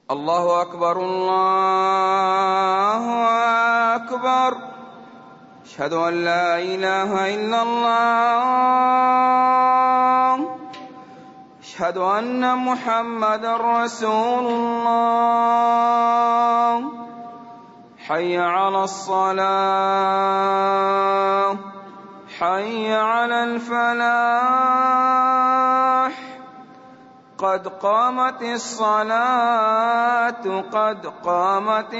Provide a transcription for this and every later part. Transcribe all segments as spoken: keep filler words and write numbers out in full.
الله أكبر الله أكبر. أشهد أن لا إله إلا الله. أشهد أن محمدًا رسول الله. حي على الصلاة، حي على الفلاح. قد قامت الصلاة، قد قامت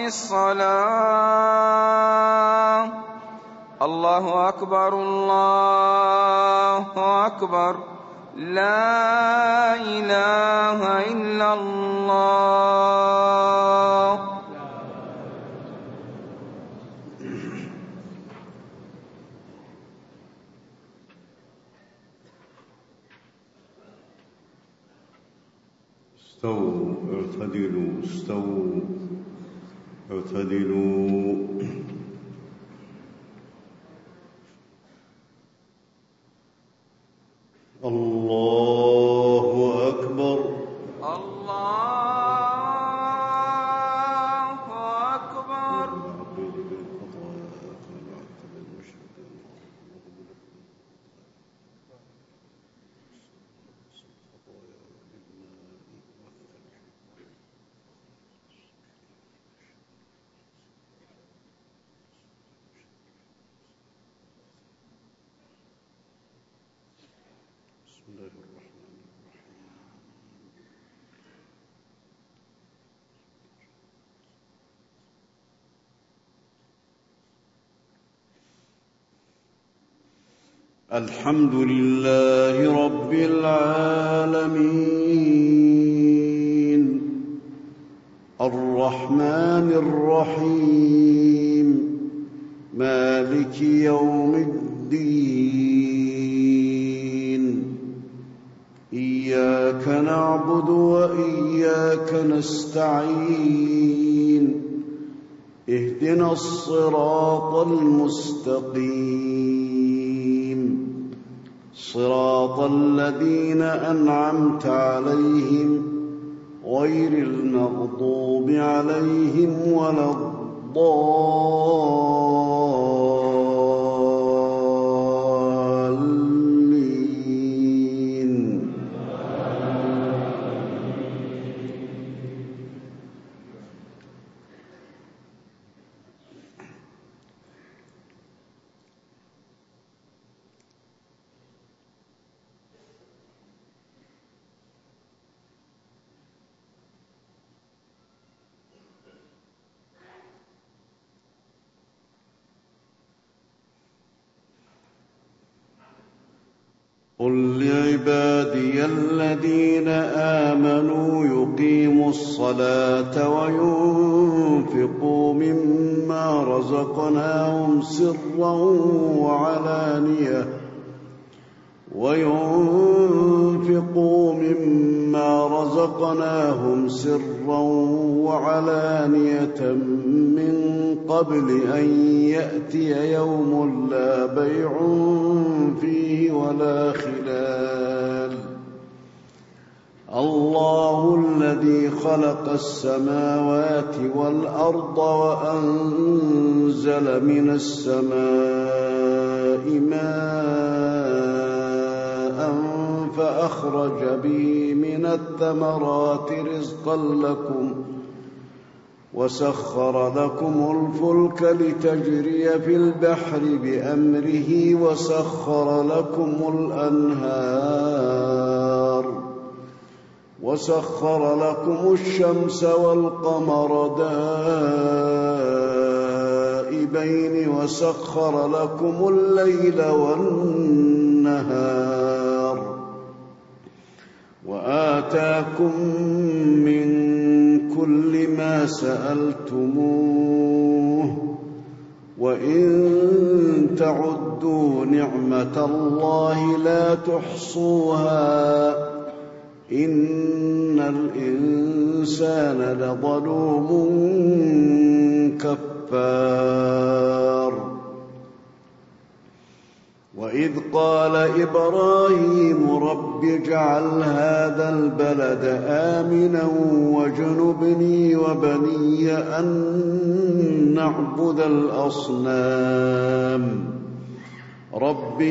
الصلاة. الله أكبر الله أكبر. لا إله إلا الله. استووا اعتدلوا استووا اعتدلوا. الله أكبر الله أكبر. الحمد لله رب العالمين الرحمن الرحيم مالك يوم الدين. إياك نعبد وإياك نستعين. اهدنا الصراط المستقيم صراط الذين أنعمت عليهم غير المغضوب عليهم ولا الضالين. قل لعبادي الذين آمنوا يقيموا الصلاة وينفقوا مما رزقناهم سرا وعلانية وينفقوا مما رزقناهم سرا وعلانية من قبل أن يأتي يوم لا بيع فيه ولا خلال. الله الذي خلق السماوات والأرض وأنزل من السماء ماء فأخرج به من الثمرات رزقا لكم وسخر لكم الفلك لتجري في البحر بأمره وسخر لكم الأنهار وسخر لكم الشمس والقمر دائبين وسخر لكم الليل والنهار وآتاكم من كل ما سألتموه وإن تعدوا نعمة الله لا تحصوها إن الإنسان لظلوم كفار. وإذ قال إبراهيم رب رب اجعل هذا البلد آمنا واجنبني وبني أن نعبد الأصنام رب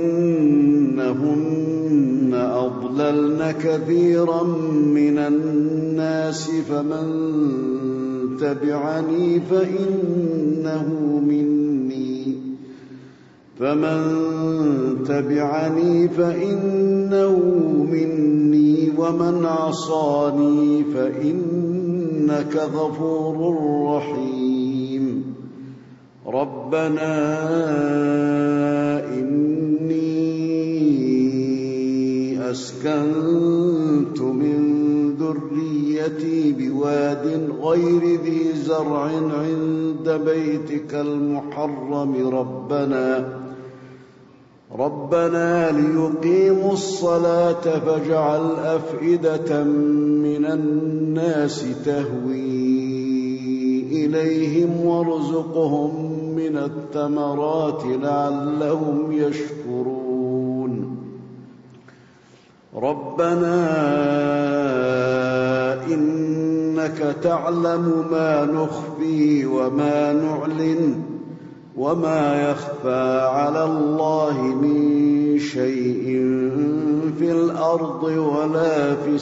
إنهن أضللن كثيرا من الناس فمن تبعني فإنه مني فمن تبعني فإنه مني ومن عصاني فإنك غفور رحيم ربنا إني أسكنت من ذريتي بواد غير ذي زرع عند بيتك المحرم ربنا ربنا ليقيموا الصلاة فاجعل أفئدة من الناس تهوي إليهم وارزقهم من الثمرات لعلهم يشكرون ربنا إنك تعلم ما نخفي وما نعلن وما يخفى على الله من شيء في الأرض ولا في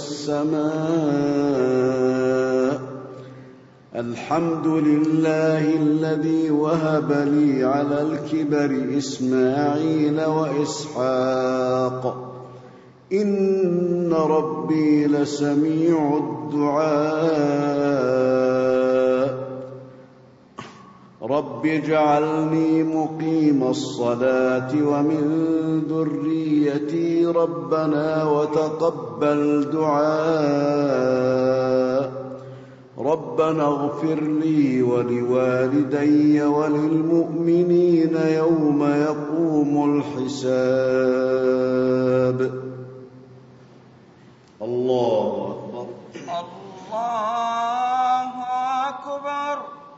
السماء الحمد لله الذي وهب لي على الكبر إسماعيل وإسحاق إن ربي لسميع الدعاء رب اجعلني مقيم الصلاة ومن ذريتي ربنا وتقبل دعاء ربنا اغفر لي ولوالدي وللمؤمنين يوم يقوم الحساب الله أكبر الله أكبر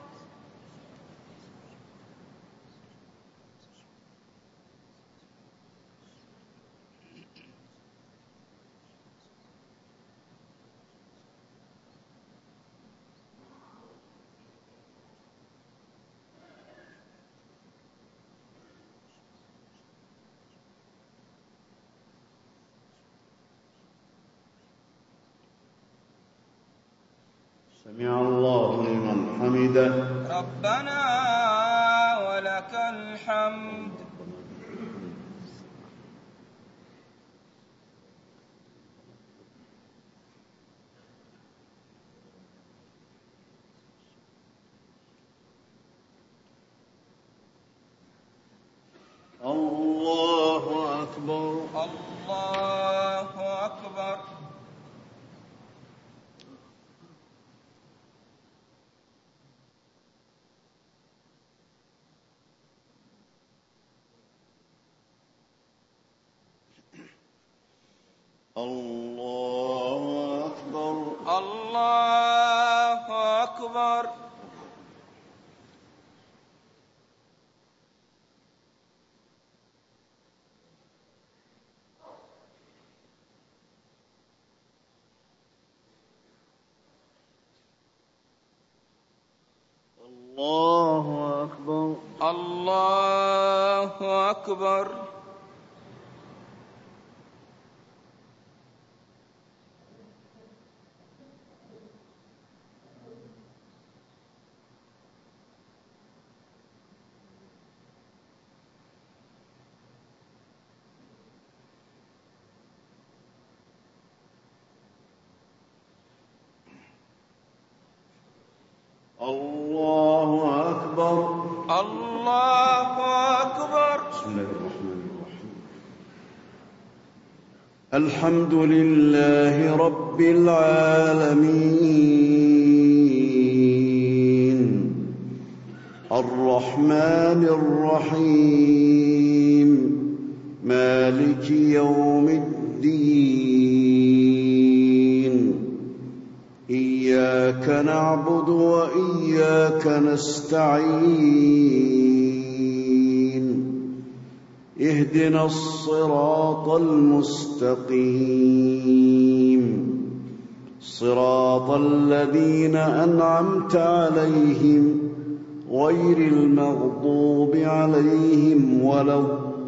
سمع الله لمن حمده ربنا ولك الحمد الله أكبر الله أكبر الله أكبر الله أكبر الله أكبر الله أكبر الله أكبر الله أكبر بسم الله الرحمن الرحيم الحمد لله رب العالمين الرحمن الرحيم مالك يوم الدين إياك نعبد وإياك نستعين اهدنا الصراط المستقيم صراط الذين أنعمت عليهم غير المغضوب عليهم ولا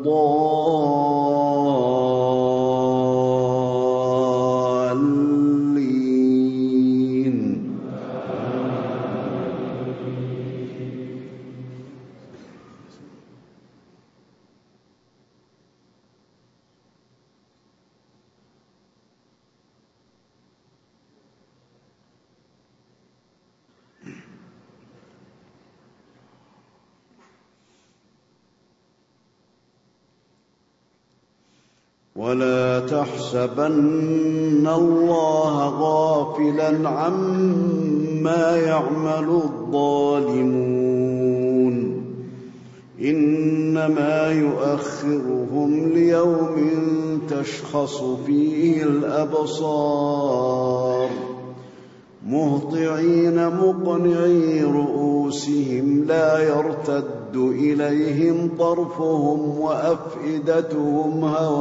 الضالين. ولا تحسبن الله غافلا عما يعمل الظالمون إنما يؤخرهم ليوم تشخص فيه الأبصار مهطعين مقنعي رؤوسهم لا يرتد إليهم طرفهم وأفئدتهم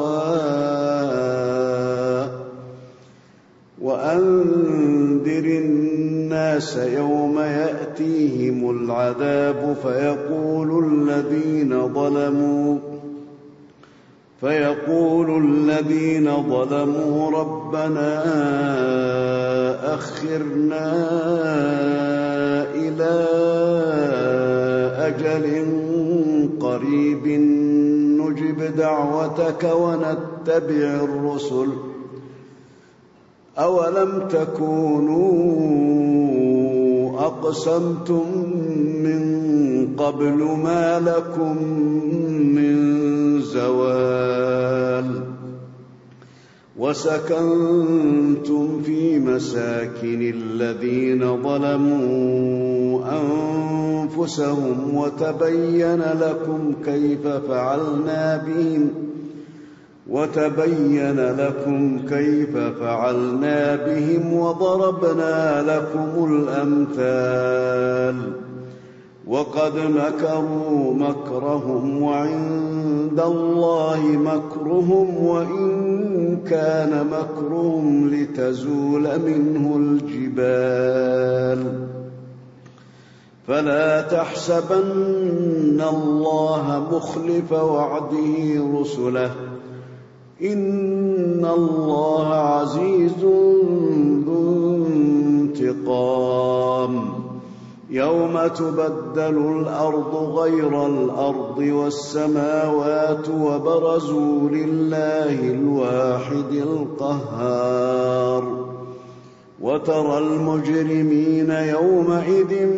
هواء وأنذر الناس يوم يأتيهم العذاب فيقول الذين ظلموا فيقول الذين ظلموا ربنا أخرنا إلى أجل قريب نجب دعوتك ونتبع الرسل أولم تكونوا أقسمتم من قبل ما لكم من زوال وسكنتم في مساكن الذين ظلموا أنفسهم وتبين لكم كيف فعلنا بهم وتبين لكم كيف فعلنا بهم وضربنا لكم الأمثال وقد مكروا مكرهم وعند الله مكرهم وإن كان مكرهم لتزول منه الجبال فلا تحسبن الله مخلف وعده رسله إن الله عزيز ذو انتقام يوم تبدل الأرض غير الأرض والسماوات وبرزوا لله الواحد القهار وترى المجرمين يومئذ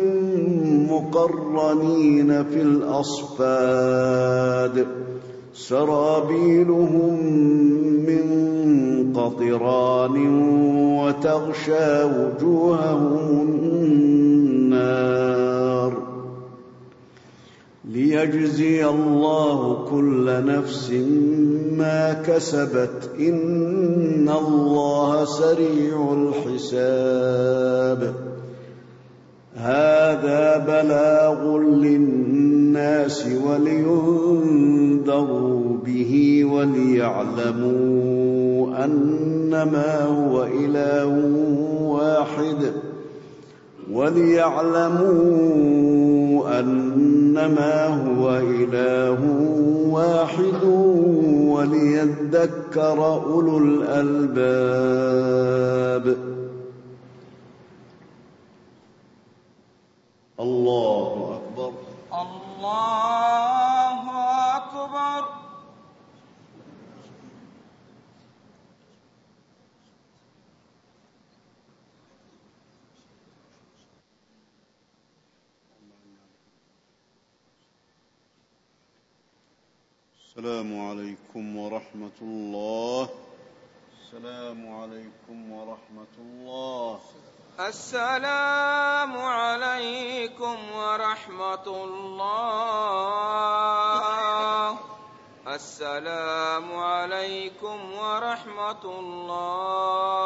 مقرنين في الأصفاد سرابيلهم من قطران وتغشى وجوههم النار ليجزي الله كل نفس ما كسبت إن الله سريع الحساب هذا بلاغ للناس ولينذروا به وليعلموا أنما هو إله واحد وليعلموا أنما هو إله واحد وليذكر أولو الألباب. الله أكبر. الله أكبر. السلام عليكم ورحمة الله. السلام عليكم ورحمة الله. السلام عليكم ورحمة الله. السلام عليكم ورحمة الله.